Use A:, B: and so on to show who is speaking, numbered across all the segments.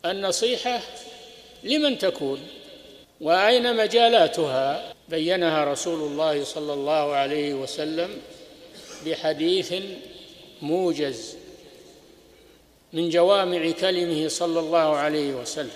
A: النصيحة لمن تكون وأين مجالاتها؟ بينها رسول الله صلى الله عليه وسلم بحديث موجز من جوامع كلمه صلى الله عليه وسلم،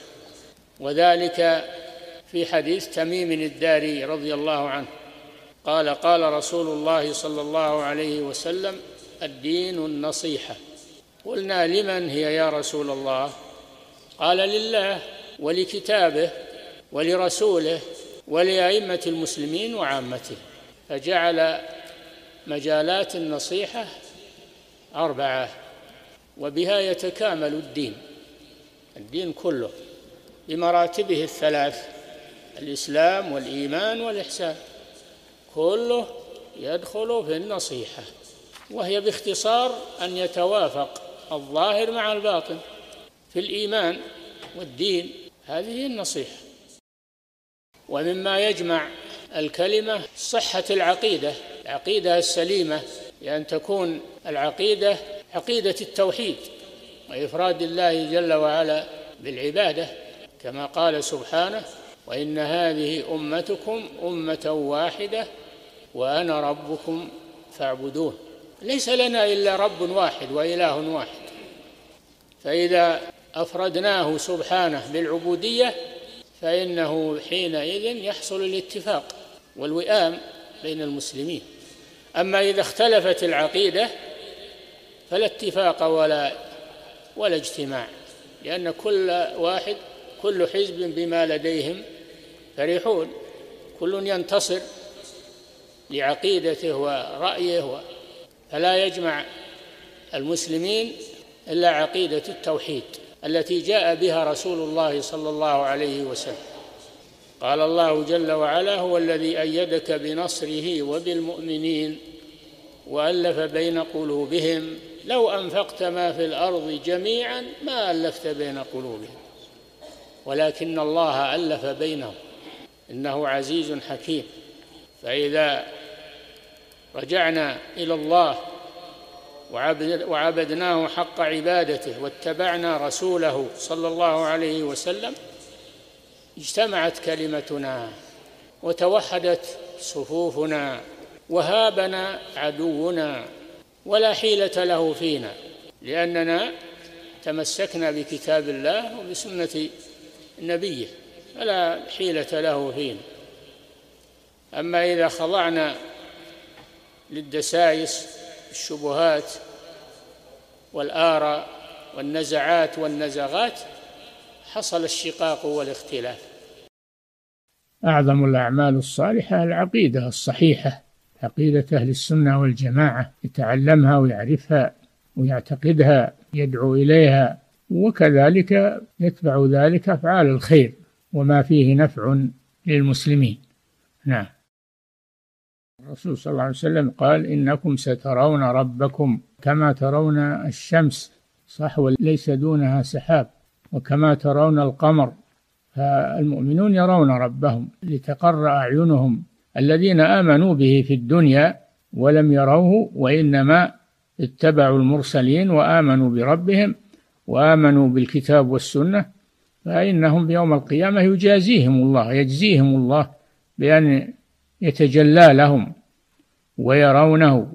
A: وذلك في حديث تميم الداري رضي الله عنه قال: قال رسول الله صلى الله عليه وسلم: الدين النصيحة. قلنا: لمن هي يا رسول الله؟ قال: لله ولكتابه ولرسوله ولأئمة المسلمين وعامته. فجعل مجالات النصيحة 4، وبها يتكامل الدين كله بمراتبه 3: الإسلام والإيمان والإحسان، كله يدخل في النصيحة، وهي باختصار أن يتوافق الظاهر مع الباطن في الإيمان والدين. هذه النصيحة. ومما يجمع الكلمة صحة العقيدة السليمة، لأن تكون العقيدة عقيدة التوحيد وإفراد الله جل وعلا بالعبادة، كما قال سبحانه: وإن هذه أمتكم أمة واحدة وأنا ربكم فاعبدون. ليس لنا إلا رب واحد وإله واحد، فإذا أفردناه سبحانه بالعبودية فإنه حينئذ يحصل الاتفاق والوئام بين المسلمين. أما إذا اختلفت العقيدة فلا اتفاق ولا اجتماع، لأن كل حزب بما لديهم فرحون، كل ينتصر لعقيدته ورأيه، فلا يجمع المسلمين إلا عقيدة التوحيد التي جاء بها رسول الله صلى الله عليه وسلم. قال الله جل وعلا: هو الذي أيدك بنصره وبالمؤمنين وألف بين قلوبهم لو أنفقت ما في الأرض جميعا ما ألفت بين قلوبهم ولكن الله ألف بينهم إنه عزيز حكيم. فإذا رجعنا إلى الله وعبدناه حق عبادته واتبعنا رسوله صلى الله عليه وسلم اجتمعت كلمتنا وتوحدت صفوفنا وهابنا عدونا ولا حيلة له فينا، لأننا تمسكنا بكتاب الله وبسنة نبيه فلا حيلة له فينا. أما إذا خضعنا للدسائس الشبهات والآراء والنزعات والنزغات حصل الشقاق والاختلاف.
B: أعظم الأعمال الصالحة العقيدة الصحيحة، عقيدة أهل السنة والجماعة، يتعلمها ويعرفها ويعتقدها، يدعو إليها، وكذلك يتبع ذلك أفعال الخير وما فيه نفع للمسلمين. نعم. الرسول صلى الله عليه وسلم قال: إنكم سترون ربكم كما ترون الشمس صح وليس دونها سحاب، وكما ترون القمر. فالمؤمنون يرون ربهم لتقر أعينهم، الذين آمنوا به في الدنيا ولم يروه وإنما اتبعوا المرسلين وآمنوا بربهم وآمنوا بالكتاب والسنة، فإنهم يوم القيامة يجزيهم الله بأن يتجلى لهم ويرونه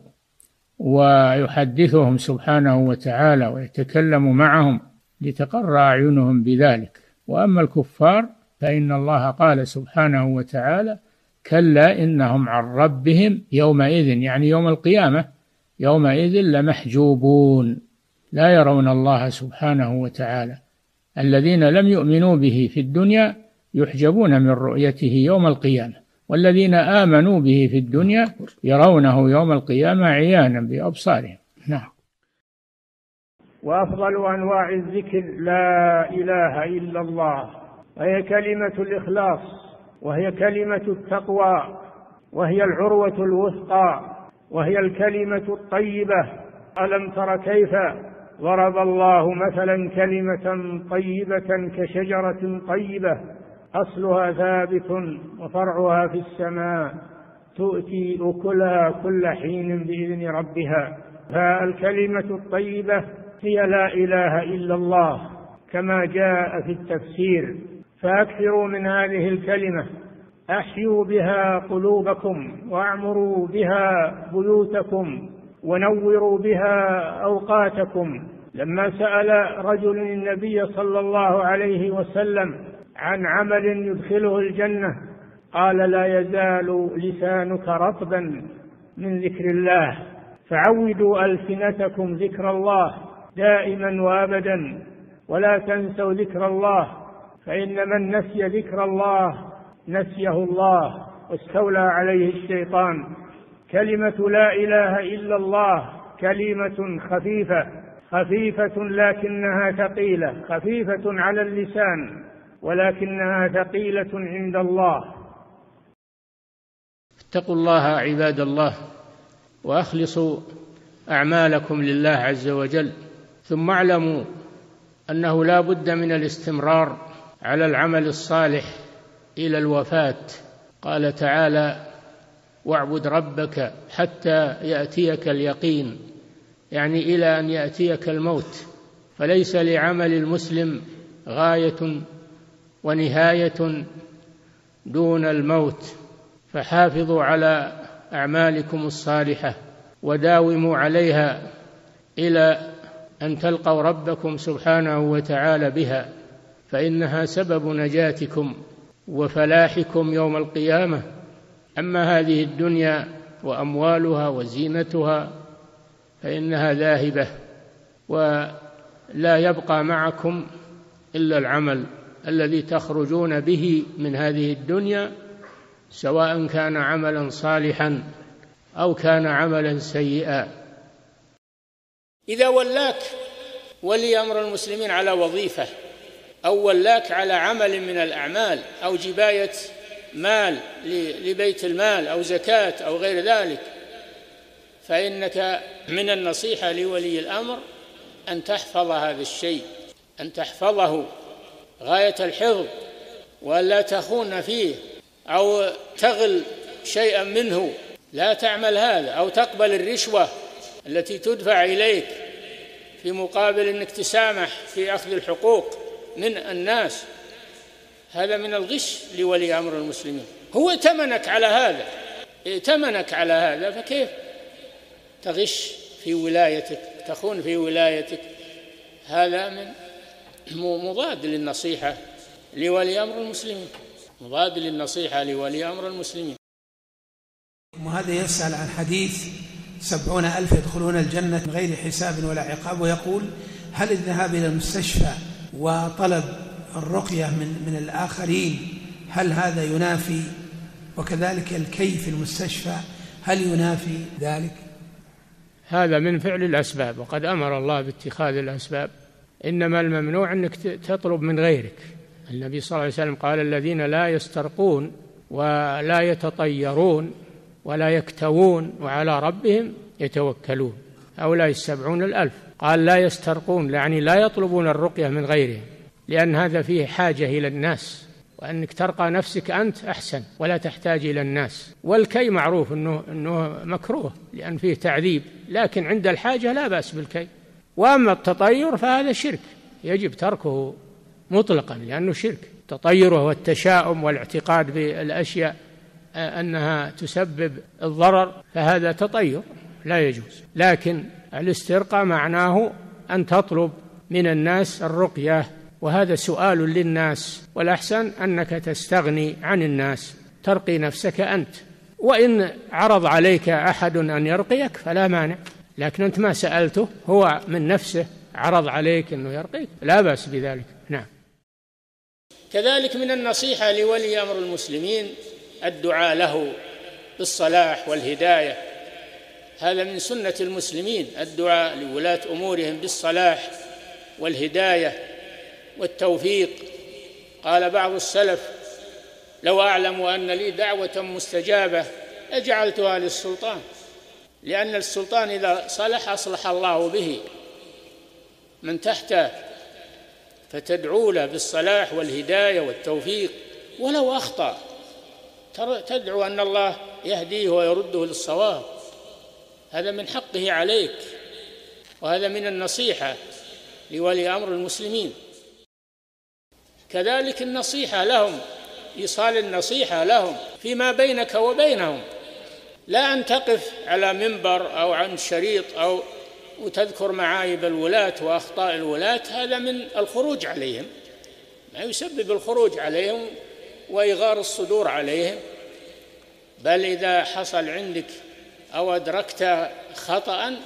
B: ويحدثهم سبحانه وتعالى ويتكلم معهم لتقر أعينهم بذلك. وأما الكفار فإن الله قال سبحانه وتعالى: كلا إنهم عن ربهم يومئذ، يعني يوم القيامة، يومئذ لمحجوبون، لا يرون الله سبحانه وتعالى. الذين لم يؤمنوا به في الدنيا يحجبون من رؤيته يوم القيامة، والذين آمنوا به في الدنيا يرونه يوم القيامة عيانا بأبصارهم. نعم.
C: وأفضل أنواع الذكر لا إله إلا الله، وهي كلمة الإخلاص، وهي كلمة التقوى، وهي العروة الوثقى، وهي الكلمة الطيبة. ألم تر كيف ضرب الله مثلا كلمة طيبة كشجرة طيبة أصلها ثابت وفرعها في السماء تؤتي أكلها كل حين بإذن ربها. فالكلمة الطيبة هي لا إله إلا الله، كما جاء في التفسير. فأكثروا من هذه الكلمة، أحيوا بها قلوبكم، وأعمروا بها بيوتكم، ونوروا بها أوقاتكم. لما سأل رجل النبي صلى الله عليه وسلم عن عمل يدخله الجنة قال: لا يزال لسانك رطبا من ذكر الله، فعودوا ألسنتكم ذكر الله دائما وأبدا، ولا تنسوا ذكر الله، فإن من نسي ذكر الله نسيه الله واستولى عليه الشيطان. كلمة لا إله إلا الله كلمة خفيفة لكنها ثقيلة، خفيفة على اللسان ولكنها ثقيلة عند الله.
A: اتقوا الله عباد الله، وأخلصوا أعمالكم لله عز وجل، ثم اعلموا أنه لا بد من الاستمرار على العمل الصالح إلى الوفاة. قال تعالى: واعبد ربك حتى يأتيك اليقين، يعني إلى أن يأتيك الموت. فليس لعمل المسلم غاية ونهاية دون الموت. فحافظوا على أعمالكم الصالحة وداوموا عليها إلى أن تلقوا ربكم سبحانه وتعالى بها، فإنها سبب نجاتكم وفلاحكم يوم القيامة. أما هذه الدنيا وأموالها وزينتها فإنها ذاهبة، ولا يبقى معكم إلا العمل الذي تخرجون به من هذه الدنيا، سواء كان عملا صالحا أو كان عملا سيئا. إذا ولاك ولي أمر المسلمين على وظيفة، أو ولاك على عمل من الأعمال، أو جباية مال لبيت المال أو زكاة أو غير ذلك، فإنك من النصيحة لولي الأمر أن تحفظ هذا الشيء، أن تحفظه غاية الحفظ، ولا تخون فيه أو تغل شيئا منه. لا تعمل هذا، أو تقبل الرشوة التي تدفع إليك في مقابل أنك تسامح في أخذ الحقوق من الناس. هذا من الغش لولي أمر المسلمين. هو ائتمنك على هذا، فكيف تغش في ولايتك، تخون في ولايتك؟ هذا من مضاد للنصيحة لولي أمر المسلمين، مضاد للنصيحة لولي أمر المسلمين.
D: وهذا يسأل عن حديث 70,000 يدخلون الجنة من غير حساب ولا عقاب، ويقول: هل الذهاب إلى المستشفى وطلب الرقية من الآخرين هل هذا ينافي، وكذلك الكي في المستشفى هل ينافي ذلك؟
B: هذا من فعل الأسباب، وقد أمر الله باتخاذ الأسباب. إنما الممنوع أنك تطلب من غيرك. النبي صلى الله عليه وسلم قال: الذين لا يسترقون ولا يتطيرون ولا يكتوون وعلى ربهم يتوكلون، هؤلاء 70,000. قال: لا يسترقون، يعني لا يطلبون الرقية من غيرهم، لأن هذا فيه حاجة إلى الناس، وأنك ترقى نفسك أنت أحسن ولا تحتاج إلى الناس. والكي معروف أنه مكروه لأن فيه تعذيب، لكن عند الحاجة لا بأس بالكي. وأما التطير فهذا شرك، يجب تركه مطلقا لأنه شرك. التطير هو التشاؤم والاعتقاد بالأشياء أنها تسبب الضرر، فهذا تطير لا يجوز. لكن الاسترقاء معناه أن تطلب من الناس الرقية، وهذا سؤال للناس، والأحسن أنك تستغني عن الناس، ترقي نفسك أنت. وإن عرض عليك أحد أن يرقيك فلا مانع، لكن أنت ما سألته، هو من نفسه عرض عليك أنه يرقيك، لا بأس بذلك. نعم.
A: كذلك من النصيحة لولي أمر المسلمين الدعاء له بالصلاح والهداية. هذا من سنة المسلمين، الدعاء لولاة أمورهم بالصلاح والهداية والتوفيق. قال بعض السلف: لو أعلم أن لي دعوة مستجابة لجعلتها للسلطان، لأن السلطان إذا صلح أصلح الله به من تحته، فتدعو له بالصلاح والهداية والتوفيق. ولو أخطأ تدعو أن الله يهديه ويرده للصواب، هذا من حقه عليك، وهذا من النصيحة لولي أمر المسلمين. كذلك النصيحة لهم، إيصال النصيحة لهم فيما بينك وبينهم، لا أن تقف على منبر أو عن شريط أو وتذكر معايب الولاة وأخطاء الولاة، هذا من الخروج عليهم، ما يسبب الخروج عليهم وإغار الصدور عليهم. بل إذا حصل عندك أو أدركت خطأ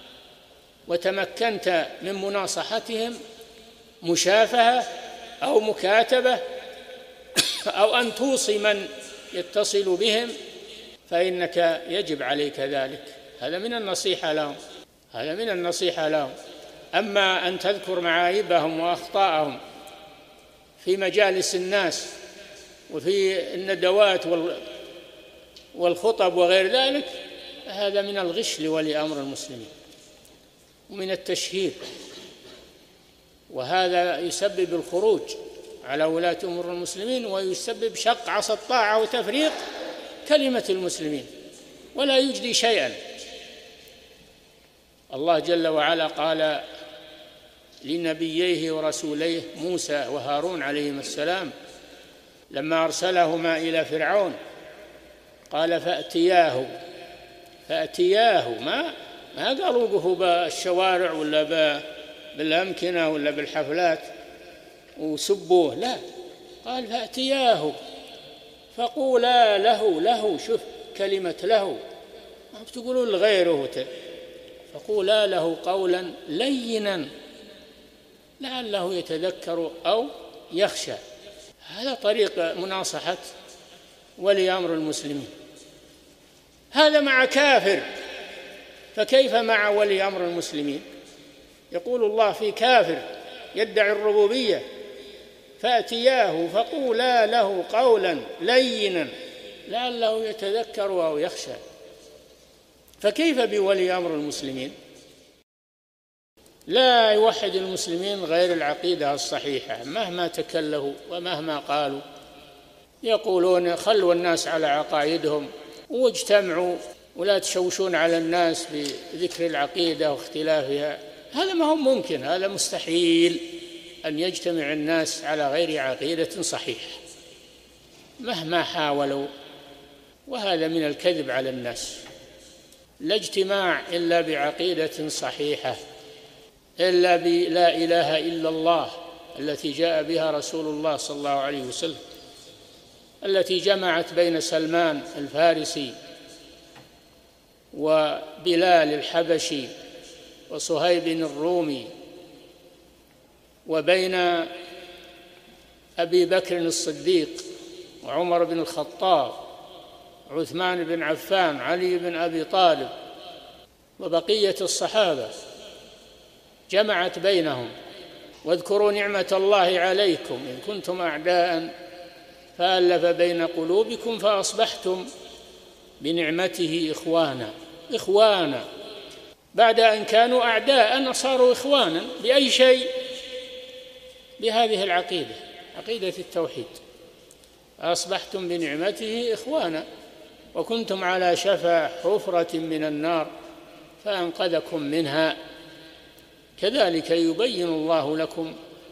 A: وتمكنت من مناصحتهم، مشافهة أو مكاتبة أو أن توصي من يتصل بهم، فإنك يجب عليك ذلك، هذا من النصيحة لهم، هذا من النصيحة لهم. أما أن تذكر معايبهم وأخطاءهم في مجالس الناس وفي الندوات والخطب وغير ذلك، هذا من الغش لولي أمر المسلمين ومن التشهير، وهذا يسبب الخروج على ولاة أمور المسلمين ويسبب شق عصا الطاعة وتفريق كلمة المسلمين ولا يجدي شيئا. الله جل وعلا قال لنبييه ورسوليه موسى وهارون عليهما السلام لما أرسلهما إلى فرعون، قال فأتياه ما قالوا وقفوا بالشوارع ولا بالأمكنة ولا بالحفلات وسبوه، لا، قال فأتياه فقولا له، شوف كلمة له، ما بتقولوا لغيره، فقولا له قولا لينا لعله يتذكر أو يخشى. هذا طريق مناصحة ولي أمر المسلمين. هذا مع كافر، فكيف مع ولي أمر المسلمين؟ يقول الله في كافر يدعي الربوبية فأتياه فقولا له قولا لينا لعله يتذكر أو يخشى، فكيف بولي أمر المسلمين؟ لا يوحد المسلمين غير العقيدة الصحيحة مهما تكلفوا ومهما قالوا. يقولون خلوا الناس على عقائدهم واجتمعوا ولا تشوشون على الناس بذكر العقيدة واختلافها، هذا ما هو ممكن، هذا مستحيل أن يجتمع الناس على غير عقيدة صحيحة مهما حاولوا، وهذا من الكذب على الناس. لا اجتماع إلا بعقيدة صحيحة، إلا بلا إله إلا الله التي جاء بها رسول الله صلى الله عليه وسلم، التي جمعت بين سلمان الفارسي وبلال الحبشي وصهيب الرومي، وبين أبي بكر الصديق وعمر بن الخطاب عثمان بن عفان علي بن أبي طالب وبقية الصحابة، جمعت بينهم. واذكروا نعمة الله عليكم إن كنتم أعداء فألف بين قلوبكم فأصبحتم بنعمته إخوانا بعد أن كانوا أعداء صاروا إخوانا. بأي شيء؟ بهذه العقيدة، عقيدة التوحيد. أصبحتم بنعمته إخوانا وكنتم على شفا حفرة من النار فأنقذكم منها. كذلك يبين الله لكم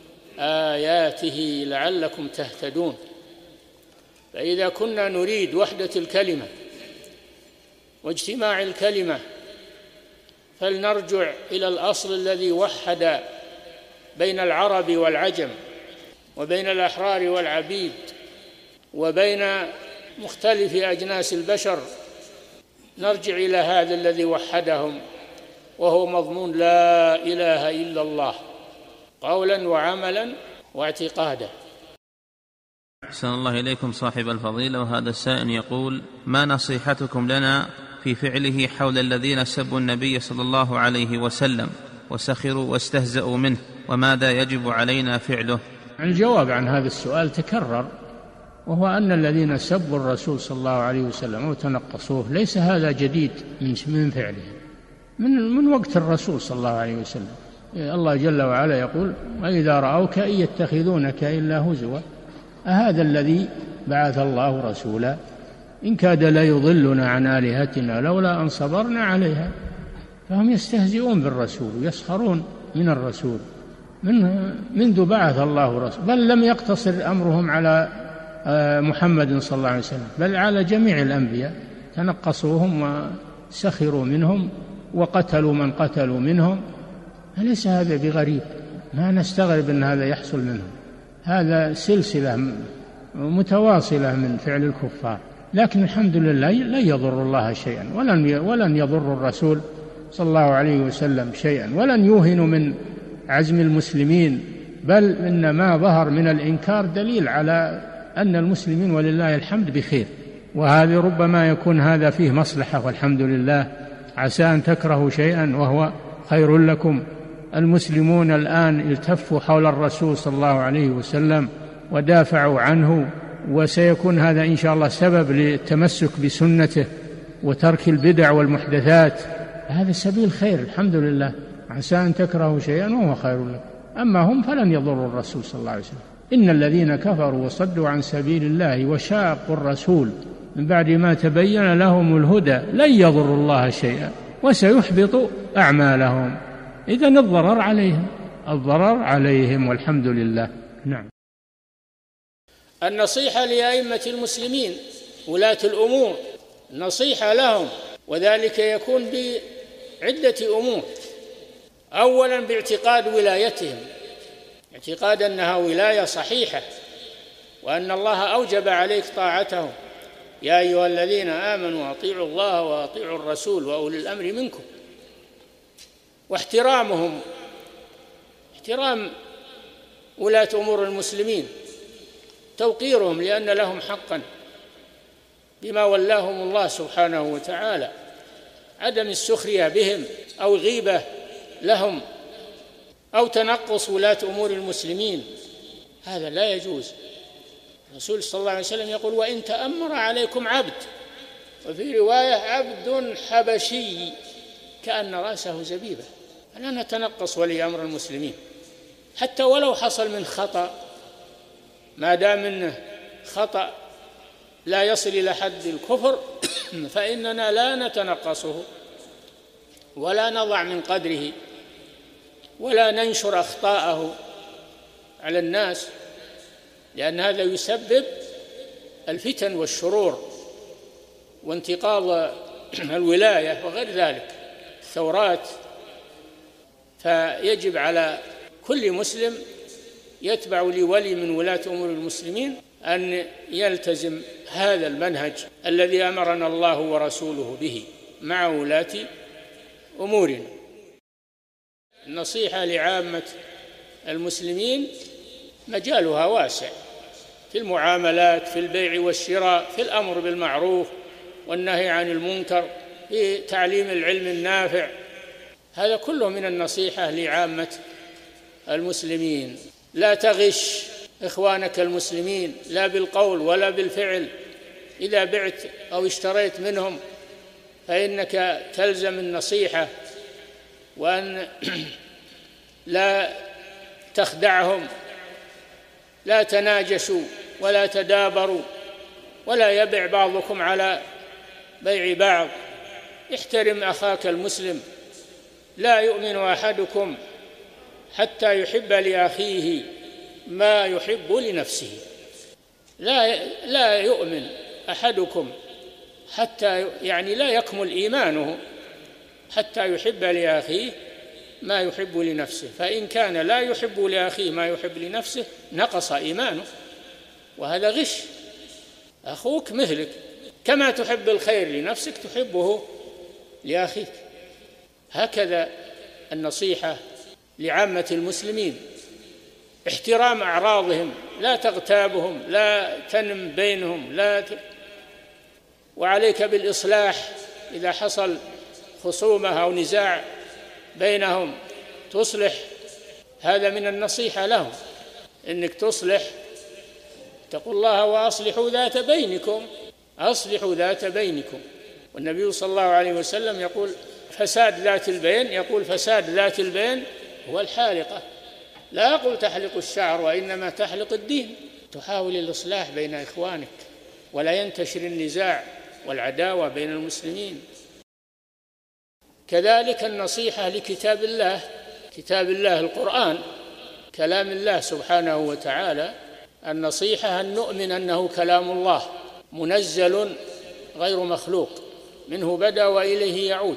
A: آياته لعلكم تهتدون. فإذا كنا نريد وحدة الكلمة واجتماع الكلمة فلنرجع إلى الأصل الذي وحد بين العرب والعجم وبين الأحرار والعبيد وبين مختلف أجناس البشر، نرجع إلى هذا الذي وحدهم، وهو مضمون لا إله إلا الله قولا وعملا واعتقادا.
E: أحسن الله إليكم صاحب الفضيلة. وهذا السائل يقول: ما نصيحتكم لنا في فعله حول الذين سبوا النبي صلى الله عليه وسلم وسخروا واستهزأوا منه، وماذا يجب علينا فعله؟
B: الجواب عن هذا السؤال تكرر، وهو أن الذين سبوا الرسول صلى الله عليه وسلم وتنقصوه ليس هذا جديد من فعله، من وقت الرسول صلى الله عليه وسلم. الله جل وعلا يقول: وإذا رأوك إن يتخذونك إلا هزوا أهذا الذي بعث الله رسولا إن كاد ليضلنا عن آلهتنا لولا أن صبرنا عليها. فهم يستهزئون بالرسول ويسخرون من الرسول منذ بعث الله رسول، بل لم يقتصر أمرهم على محمد صلى الله عليه وسلم، بل على جميع الأنبياء، تنقصوهم وسخروا منهم وقتلوا من قتلوا منهم. أليس هذا بغريب؟ ما نستغرب أن هذا يحصل منهم، هذا سلسلة متواصلة من فعل الكفار. لكن الحمد لله لن يضر الله شيئا، ولن يضر الرسول صلى الله عليه وسلم شيئا، ولن يوهنوا من عزم المسلمين، بل إن ما ظهر من الإنكار دليل على أن المسلمين ولله الحمد بخير. وهذا ربما يكون هذا فيه مصلحة والحمد لله، عسى أن تكرهوا شيئا وهو خير لكم. المسلمون الآن التفوا حول الرسول صلى الله عليه وسلم ودافعوا عنه، وسيكون هذا إن شاء الله سبب للتمسك بسنته وترك البدع والمحدثات. هذا سبيل خير الحمد لله، عسى أن تكرهوا شيئا وهو خير لكم. أما هم فلن يضروا الرسول صلى الله عليه وسلم. إن الذين كفروا وصدوا عن سبيل الله وشاقوا الرسول من بعد ما تبين لهم الهدى لن يضروا الله شيئا وسيحبط أعمالهم. إذن الضرر عليهم والحمد لله. نعم.
A: النصيحة لأئمة المسلمين ولاة الأمور، نصيحة لهم، وذلك يكون بعدة أمور. أولا باعتقاد ولايتهم، اعتقاد أنها ولاية صحيحة، وأن الله أوجب عليك طاعته. يا أيها الذين آمنوا أطيعوا الله وأطيعوا الرسول وأولي الأمر منكم. واحترامهم، احترام ولاة أمور المسلمين، توقيرهم لأن لهم حقا بما ولاهم الله سبحانه وتعالى، عدم السخرية بهم أو غيبة لهم أو تنقص ولاة أمور المسلمين، هذا لا يجوز. الرسول صلى الله عليه وسلم يقول: وإن تأمر عليكم عبد، وفي رواية: عبد حبشي كأن رأسه زبيبة. لا نتنقص ولي أمر المسلمين حتى ولو حصل من خطأ، ما دام منه خطأ لا يصل إلى حد الكفر فإننا لا نتنقصه ولا نضع من قدره ولا ننشر أخطاءه على الناس، لأن هذا يسبب الفتن والشرور وانتقاض الولاية وغير ذلك، الثورات. فيجب على كل مسلم يتبع لولي من ولاة أمور المسلمين أن يلتزم هذا المنهج الذي أمرنا الله ورسوله به مع ولاة أمورنا. النصيحة لعامة المسلمين مجالها واسع، في المعاملات، في البيع والشراء، في الأمر بالمعروف والنهي عن المنكر، في تعليم العلم النافع، هذا كله من النصيحة لعامة المسلمين. لا تغش إخوانك المسلمين لا بالقول ولا بالفعل. إذا بعت أو اشتريت منهم فإنك تلزم النصيحة، وأن لا تخدعهم، لا تناجشوا ولا تدابروا، ولا يبع بعضكم على بيع بعض. احترم أخاك المسلم. لا يؤمن أحدكم حتى يحب لأخيه ما يحب لنفسه. لا يؤمن أحدكم حتى لا يكمل إيمانه حتى يحب لأخيه ما يحب لنفسه، فإن كان لا يحب لأخيه ما يحب لنفسه نقص إيمانه، وهذا غش. أخوك مثلك، كما تحب الخير لنفسك تحبه لأخيك. هكذا النصيحة لعامة المسلمين. احترام أعراضهم، لا تغتابهم، لا تنم بينهم، وعليك بالإصلاح إذا حصل خصومة أو نزاع بينهم تصلح. هذا من النصيحة لهم، إنك تصلح. اتقوا الله وأصلحوا ذات بينكم، أصلحوا ذات بينكم. والنبي صلى الله عليه وسلم يقول فساد ذات البين هو الحالقة. لا أقول تحلق الشعر، وإنما تحلق الدين. تحاول الإصلاح بين إخوانك ولا ينتشر النزاع والعداوة بين المسلمين. كذلك النصيحة لكتاب الله، كتاب الله القرآن، كلام الله سبحانه وتعالى النصيحة أن نؤمن أنه كلام الله منزل غير مخلوق، منه بدأ وإليه يعود،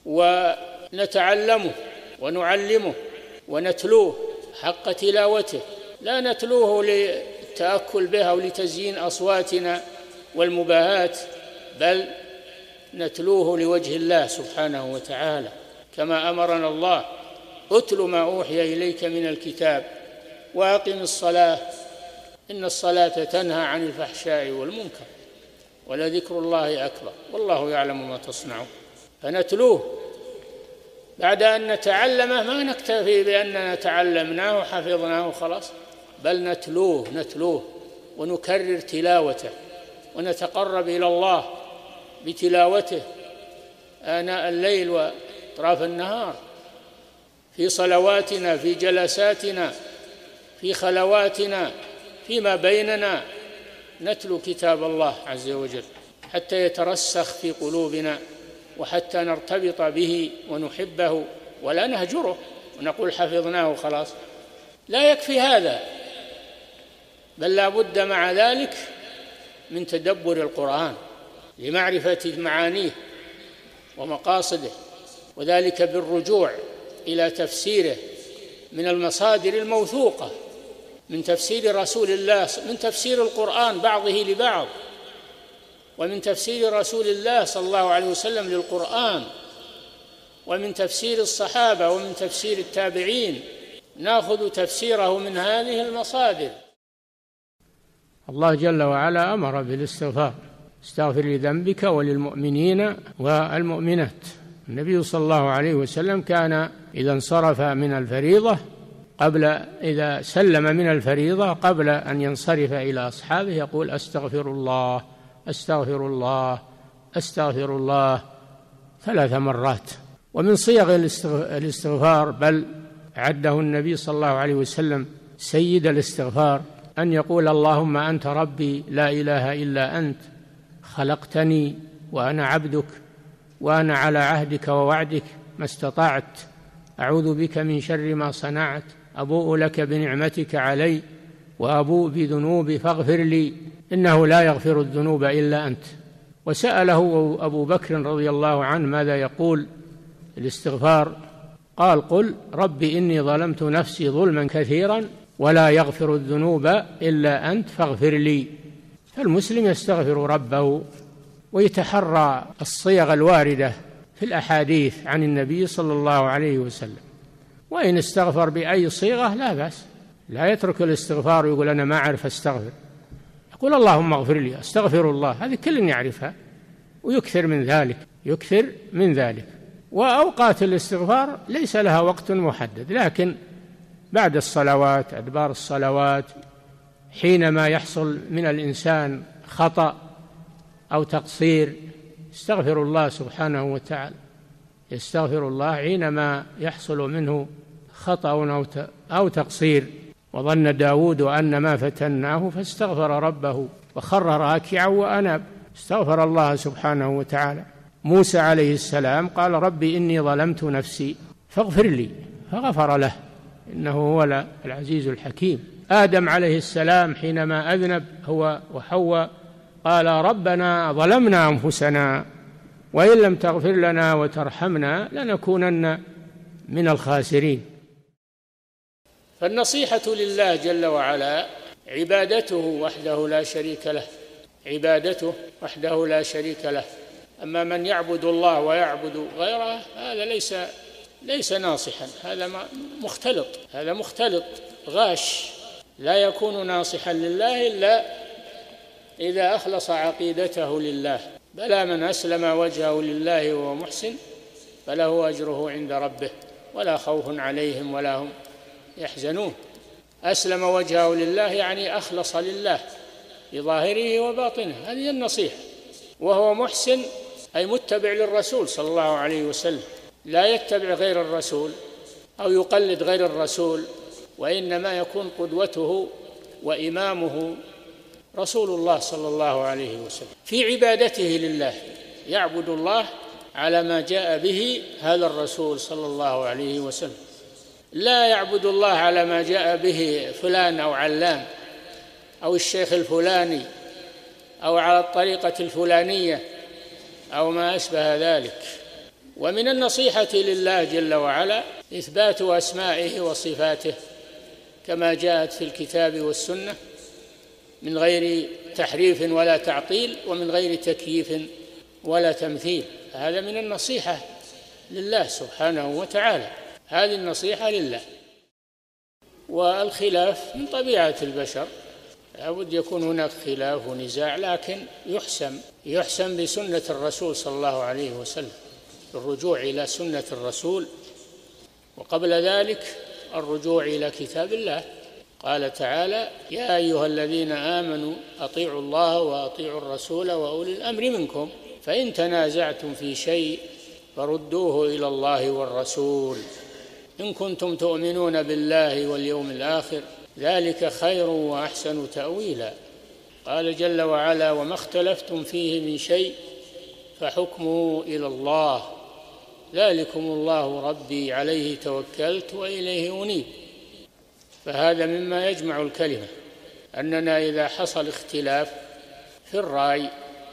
A: ونتعلمه ونعلمه ونتلوه حق تلاوته، لا نتلوه للتأكل به أو لتزيين أصواتنا والمباهات، بل نتلوه لوجه الله سبحانه وتعالى كما أمرنا الله: اتل ما أوحي إليك من الكتاب وأقم الصلاة إن الصلاة تنهى عن الفحشاء والمنكر ولذكر الله أكبر والله يعلم ما تصنعون. فنتلوه بعد أن نتعلمه، ما نكتفي بأننا تعلمناه وحفظناه خلاص، بل نتلوه ونكرر تلاوته ونتقرب إلى الله بتلاوته آناء الليل وأطراف النهار، في صلواتنا، في جلساتنا، في خلواتنا، فيما بيننا نتلو كتاب الله عز وجل حتى يترسخ في قلوبنا وحتى نرتبط به ونحبه ولا نهجره ونقول حفظناه خلاص. لا يكفي هذا، بل لا بد مع ذلك من تدبر القرآن لمعرفة معانيه ومقاصده، وذلك بالرجوع إلى تفسيره من المصادر الموثوقة، من تفسير رسول الله، من تفسير القرآن بعضه لبعض، ومن تفسير رسول الله صلى الله عليه وسلم للقرآن، ومن تفسير الصحابة، ومن تفسير التابعين، نأخذ تفسيره من هذه المصادر.
B: الله جل وعلا أمر بالاستغفار: استغفر لذنبك وللمؤمنين والمؤمنات. النبي صلى الله عليه وسلم كان إذا انصرف من الفريضة إذا سلم من الفريضة قبل أن ينصرف إلى أصحابه يقول: أستغفر الله أستغفر الله أستغفر الله 3 مرات. ومن صيغ الاستغفار، بل عده النبي صلى الله عليه وسلم سيد الاستغفار، أن يقول: اللهم أنت ربي لا إله إلا أنت، خلقتني وأنا عبدك، وأنا على عهدك ووعدك ما استطعت، أعوذ بك من شر ما صنعت، أبوء لك بنعمتك علي وأبوء بذنوبي فاغفر لي إنه لا يغفر الذنوب إلا أنت. وسأله أبو بكر رضي الله عنه ماذا يقول الاستغفار، قال: قل رب إني ظلمت نفسي ظلما كثيرا ولا يغفر الذنوب إلا أنت فاغفر لي. فالمسلم يستغفر ربه ويتحرى الصيغ الواردة في الأحاديث عن النبي صلى الله عليه وسلم، وإن استغفر بأي صيغة لا بأس، لا يترك الاستغفار ويقول أنا ما أعرف أستغفر، يقول اللهم اغفر لي، أستغفر الله، هذه كل يعرفها، ويكثر من ذلك. وأوقات الاستغفار ليس لها وقت محدد، لكن بعد الصلوات، أدبار الصلوات، حينما يحصل من الإنسان خطأ أو تقصير استغفر الله سبحانه وتعالى، يستغفر الله حينما يحصل منه خطأ أو تقصير. وظن داود أن ما فتناه فاستغفر ربه وخر راكعا وأناب، استغفر الله سبحانه وتعالى. موسى عليه السلام قال ربي إني ظلمت نفسي فاغفر لي، فغفر له، إنه هو العزيز الحكيم. آدم عليه السلام حينما أذنب هو وحواء قال ربنا ظلمنا أنفسنا وإن لم تغفر لنا وترحمنا لنكونن من الخاسرين.
A: فالنصيحة لله جل وعلا عبادته وحده لا شريك له، عبادته وحده لا شريك له. أما من يعبد الله ويعبد غيره هذا ليس ناصحا، هذا مختلط، هذا مختلط غاش، لا يكون ناصحا لله إلا إذا أخلص عقيدته لله. بلى من أسلم وجهه لله وهو محسن فله أجره عند ربه ولا خوف عليهم ولا هم يحزنون. أسلم وجهه لله يعني أخلص لله بظاهره وباطنه، هذه النصيحة. وهو محسن أي متبع للرسول صلى الله عليه وسلم، لا يتبع غير الرسول أو يقلد غير الرسول، وإنما يكون قدوته وإمامه رسول الله صلى الله عليه وسلم في عبادته لله، يعبد الله على ما جاء به هذا الرسول صلى الله عليه وسلم. لا يعبد الله على ما جاء به فلان أو علان أو الشيخ الفلاني أو على الطريقة الفلانية أو ما أشبه ذلك. ومن النصيحة لله جل وعلا إثبات أسمائه وصفاته كما جاءت في الكتاب والسنة من غير تحريف ولا تعطيل ومن غير تكييف ولا تمثيل. هذا من النصيحة لله سبحانه وتعالى، هذه النصيحة لله. والخلاف من طبيعة البشر، لابد يكون هناك خلاف ونزاع، لكن يحسم بسنة الرسول صلى الله عليه وسلم، الرجوع إلى سنة الرسول، وقبل ذلك الرجوع إلى كتاب الله. قال تعالى: يا أيها الذين آمنوا أطيعوا الله وأطيعوا الرسول وأولي الأمر منكم فإن تنازعتم في شيء فردوه إلى الله والرسول إن كنتم تؤمنون بالله واليوم الآخر ذلك خير وأحسن تأويلا. قال جل وعلا: وما اختلفتم فيه من شيء فحكمه إلى الله ذلكم الله ربي عليه توكلت وإليه أنيب. فهذا مما يجمع الكلمة، أننا إذا حصل اختلاف في الرأي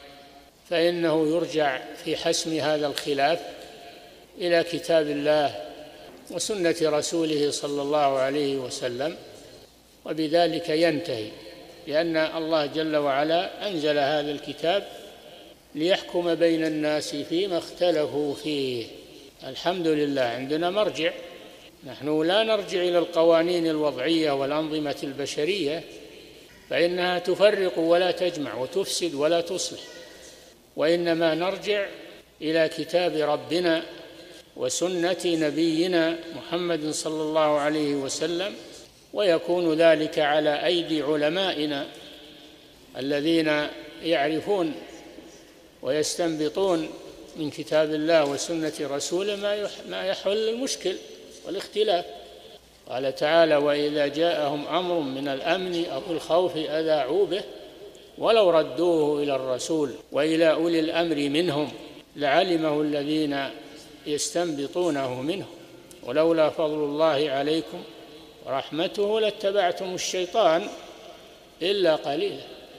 A: فإنه يرجع في حسم هذا الخلاف إلى كتاب الله وسنة رسوله صلى الله عليه وسلم، وبذلك ينتهي، لأن الله جل وعلا أنزل هذا الكتاب ليحكم بين الناس فيما اختلفوا فيه. الحمد لله عندنا مرجع، نحن لا نرجع إلى القوانين الوضعية والأنظمة البشرية فإنها تفرق ولا تجمع وتفسد ولا تصلح، وإنما نرجع إلى كتاب ربنا وسنة نبينا محمد صلى الله عليه وسلم، ويكون ذلك على أيدي علمائنا الذين يعرفون ويستنبطون من كتاب الله وسنة رسوله ما يحل المشكل والاختلاف. قال تعالى: وإذا جاءهم أمر من الأمن أو الخوف أذاعوا به ولو ردوه إلى الرسول وإلى أولي الأمر منهم لعلمه الذين يستنبطونه منه ولولا فضل الله عليكم ورحمته لاتبعتم الشيطان إلا قليلا.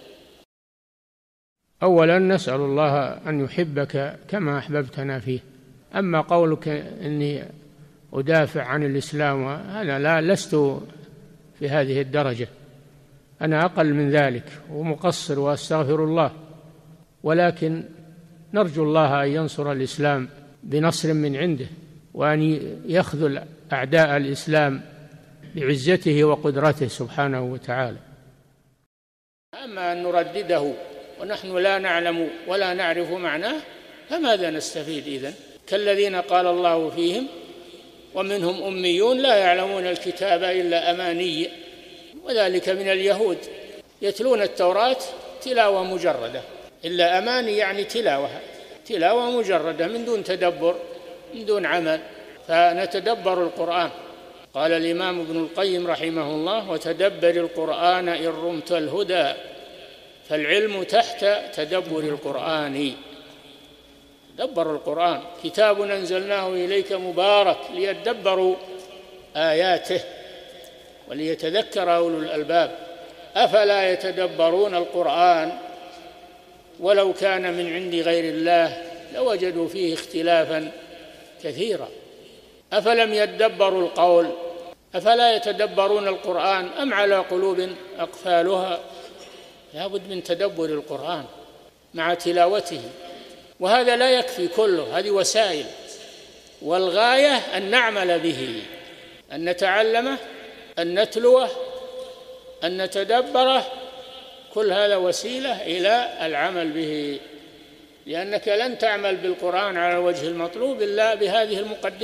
B: أولا نسأل الله أن يحبك كما أحببتنا فيه. أما قولك إني أدافع عن الإسلام، أنا لست في هذه الدرجة، أنا أقل من ذلك ومقصر وأستغفر الله، ولكن نرجو الله أن ينصر الإسلام بنصر من عنده وأن يخذل أعداء الإسلام بعزته وقدرته سبحانه وتعالى.
A: أما أن نردده ونحن لا نعلم ولا نعرف معناه فماذا نستفيد إذن؟ كالذين قال الله فيهم: ومنهم أميون لا يعلمون الكتاب إلا أماني، وذلك من اليهود يتلون التوراة تلاوة مجردة، إلا أماني يعني تلاوة مجردة من دون تدبر من دون عمل. فنتدبر القرآن. قال الإمام ابن القيم رحمه الله: وتدبر القرآن إن رمت الهدى فالعلم تحت تدبر القرآن. دبر القرآن، كتاب أنزلناه إليك مبارك ليدبروا آياته وليتذكر أولو الألباب أفلا يتدبرون القرآن ولو كان من عند غير الله لوجدوا فيه اختلافا كثيرا. أفلم يدبروا القول أفلا يتدبرون القرآن أم على قلوب أقفالها. لا بد من تدبر القرآن مع تلاوته، وهذا لا يكفي كله، هذه وسائل، والغاية أن نعمل به، أن نتعلمه، أن نتلوه، أن نتدبره، كل هذا وسيلة إلى العمل به، لأنك لن تعمل بالقرآن على الوجه المطلوب إلا بهذه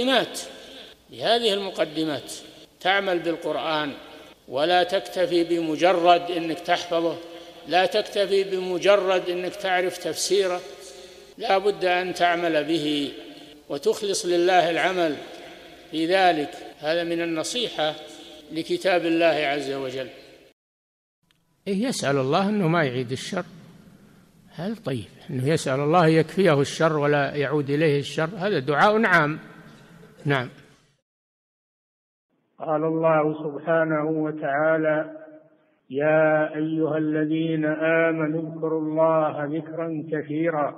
A: المقدمات. تعمل بالقرآن ولا تكتفي بمجرد أنك تحفظه، لا تكتفي بمجرد أنك تعرف تفسيره، لا بد أن تعمل به وتخلص لله العمل في ذلك. هذا من النصيحة لكتاب الله عز وجل.
B: يسأل الله أنه ما يعيد الشر، هذا طيب، أنه يسأل الله يكفيه الشر ولا يعود إليه الشر، هذا دعاء عام. نعم.
C: قال الله سبحانه وتعالى: يا أيها الذين آمنوا اذكروا الله ذكرا كثيرا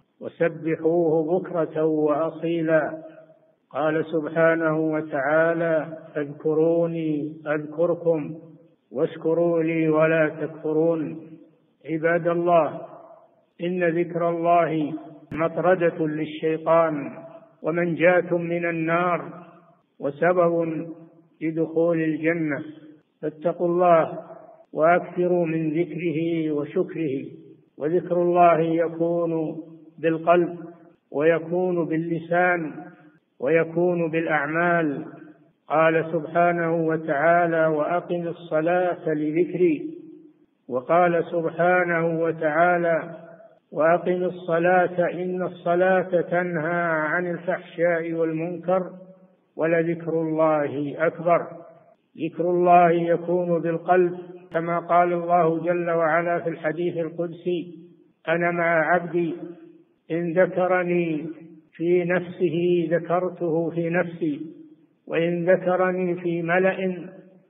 C: وسبحوه بكرة وأصيلا. قال سبحانه وتعالى: فاذكروني أذكركم واشكروا لي ولا تكفرون. عباد الله، إن ذكر الله مطردة للشيطان ومنجاة من النار وسبب لدخول الجنة، فاتقوا الله وأكثروا من ذكره وشكره. وذكر الله يكون بالقلب ويكون باللسان ويكون بالأعمال. قال سبحانه وتعالى: وأقم الصلاة لذكري. وقال سبحانه وتعالى: وأقم الصلاة إن الصلاة تنهى عن الفحشاء والمنكر ولذكر الله أكبر. ذكر الله يكون بالقلب كما قال الله جل وعلا في الحديث القدسي: أنا مع عبدي إن ذكرني في نفسه ذكرته في نفسي وإن ذكرني في ملأ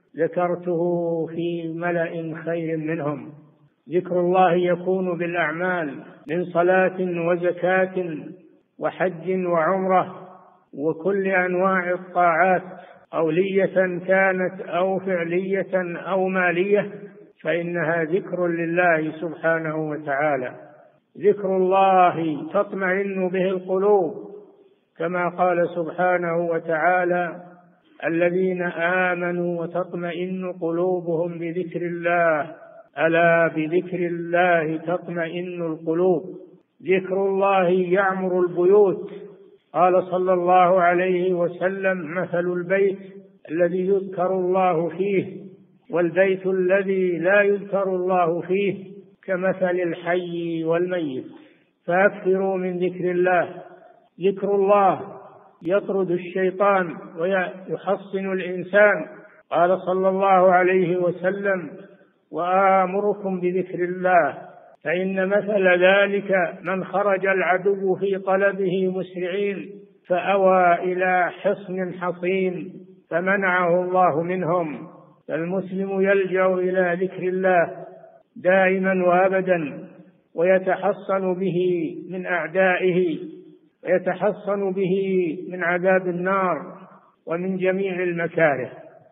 C: ذكرته في ملأ خير منهم. ذكر الله يكون بالأعمال من صلاة وزكاة وحج وعمرة وكل أنواع الطاعات، أولية كانت أو فعلية أو مالية، فإنها ذكر لله سبحانه وتعالى. ذكر الله تطمئن به القلوب، كما قال سبحانه وتعالى: الذين آمنوا وتطمئن قلوبهم بذكر الله ألا بذكر الله تطمئن القلوب. ذكر الله يعمر البيوت. قال صلى الله عليه وسلم: مثل البيت الذي يذكر الله فيه والبيت الذي لا يذكر الله فيه كمثل الحي والميت. فأكثروا من ذكر الله. ذكر الله يطرد الشيطان ويحصن الإنسان. قال صلى الله عليه وسلم: وآمركم بذكر الله فإن مثل ذلك من خرج العدو في طلبه مسرعين فأوى إلى حصن حصين فمنعه الله منهم. فالمسلم يلجأ إلى ذكر الله دائما وأبدا ويتحصن به من أعدائه ويتحصن به من عذاب النار ومن جميع المكاره.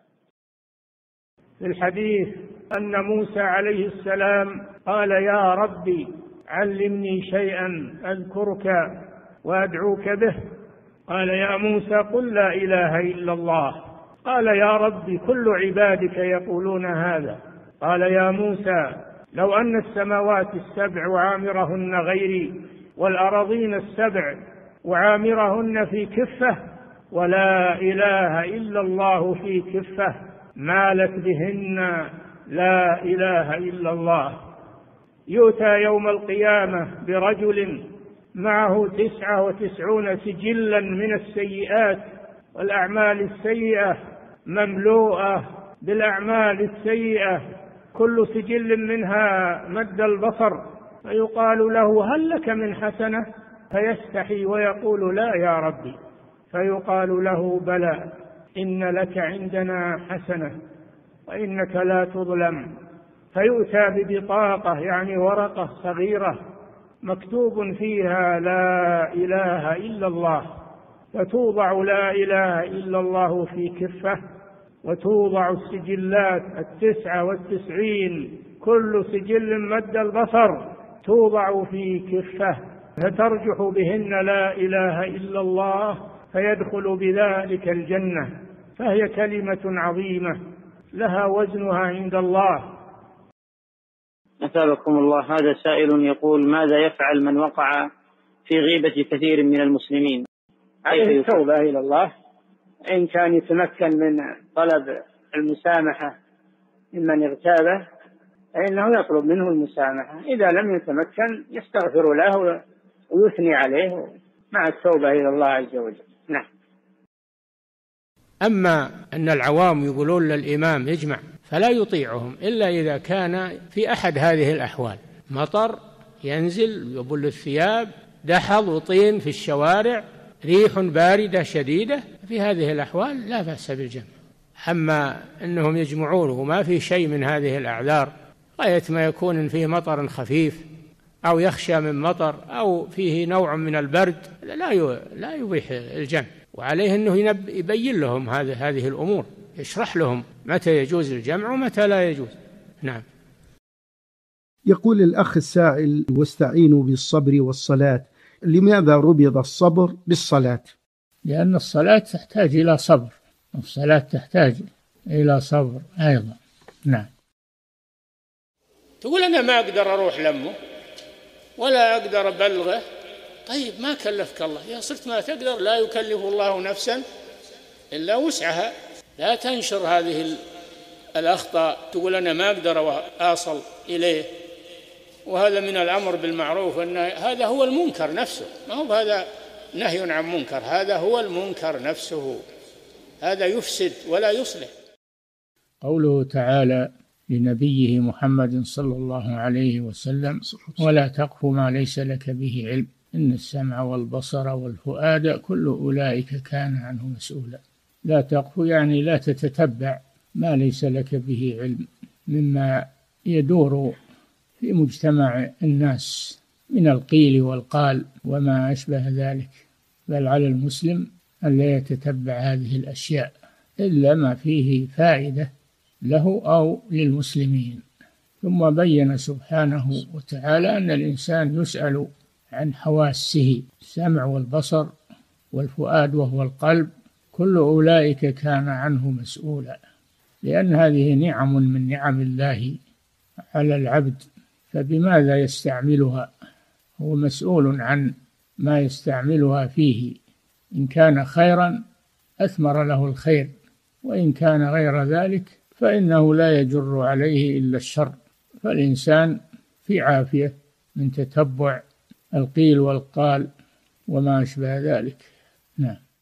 C: في الحديث أن موسى عليه السلام قال: يا ربي علمني شيئا أذكرك وأدعوك به. قال: يا موسى قل لا إله إلا الله. قال: يا ربي كل عبادك يقولون هذا. قال: يا موسى لو أن السماوات السبع وعامرهن غيري والأراضين السبع وعامرهن في كفة ولا إله إلا الله في كفة مالت بهن لا إله إلا الله. يؤتى يوم القيامة برجل معه 99 سجلا من السيئات، والأعمال السيئة مملوءة بالأعمال السيئة، كل سجل منها مد البصر، فيقال له: هل لك من حسنة؟ فيستحي ويقول: لا يا ربي. فيقال له: بلى، إن لك عندنا حسنة وإنك لا تظلم. فيؤتى ببطاقة يعني ورقة صغيرة مكتوب فيها لا إله إلا الله، فتوضع لا إله إلا الله في كفة، وتوضع السجلات 99 كل سجل مد البصر توضع في كفة، فترجح بهن لا إله إلا الله فيدخل بذلك الجنة. فهي كلمة عظيمة لها وزنها عند الله.
F: أثابكم الله. هذا سائل يقول: ماذا يفعل من وقع في غيبة كثير من المسلمين؟
C: عليه التوبة إلى الله. إن كان يتمكن من طلب المسامحة ممن اغتابه فإنه يطلب منه المسامحة، إذا لم يتمكن يستغفر له ويثني عليه مع التوبة إلى الله عز وجل. نعم.
A: أما أن العوام يقولون للإمام اجمع، فلا يطيعهم إلا إذا كان في أحد هذه الأحوال: مطر ينزل يبل الثياب، دحض وطين في الشوارع، ريح باردة شديدة، في هذه الأحوال لا بأس بالجمع. أما أنهم يجمعونه وما في شيء من هذه الأعذار، غاية ما يكون فيه مطر خفيف أو يخشى من مطر أو فيه نوع من البرد، لا يبيح الجمع. وعليه أنه يبين لهم هذه الأمور، يشرح لهم متى يجوز الجمع ومتى لا يجوز. نعم.
G: يقول الأخ السائل: واستعينوا بالصبر والصلاة، لماذا ربط الصبر بالصلاة؟
B: لأن الصلاة تحتاج إلى صبر، والصلاة تحتاج إلى صبر أيضا. نعم.
A: تقول أنا ما أقدر أروح لأمه ولا أقدر أبلغه. طيب ما كلفك الله، يا صرت ما تقدر، لا يكلف الله نفسا إلا وسعها. لا تنشر هذه الأخطاء، تقول أنا ما أقدر أصل إليه. وهذا من الأمر بالمعروف، أن هذا هو المنكر نفسه، ما هو هذا نهي عن منكر، هذا هو المنكر نفسه، هذا يفسد ولا يصلح.
B: قوله تعالى لنبيه محمد صلى الله عليه وسلم: ولا تقف ما ليس لك به علم إن السمع والبصر والفؤاد كل أولئك كان عنه مسؤولا. لا تقف يعني لا تتتبع ما ليس لك به علم مما يدور في مجتمع الناس من القيل والقال وما أشبه ذلك، بل على المسلم أن لا يتتبع هذه الأشياء إلا ما فيه فائدة له أو للمسلمين. ثم بين سبحانه وتعالى أن الإنسان يسأل عن حواسه: السمع والبصر والفؤاد وهو القلب، كل أولئك كان عنه مسؤولا، لأن هذه نعم من نعم الله على العبد، فبماذا يستعملها؟ هو مسؤول عن ما يستعملها فيه، إن كان خيرا أثمر له الخير، وإن كان غير ذلك فإنه لا يجر عليه إلا الشر. فالإنسان في عافية من تتبع القيل والقال وما أشبه ذلك. نعم.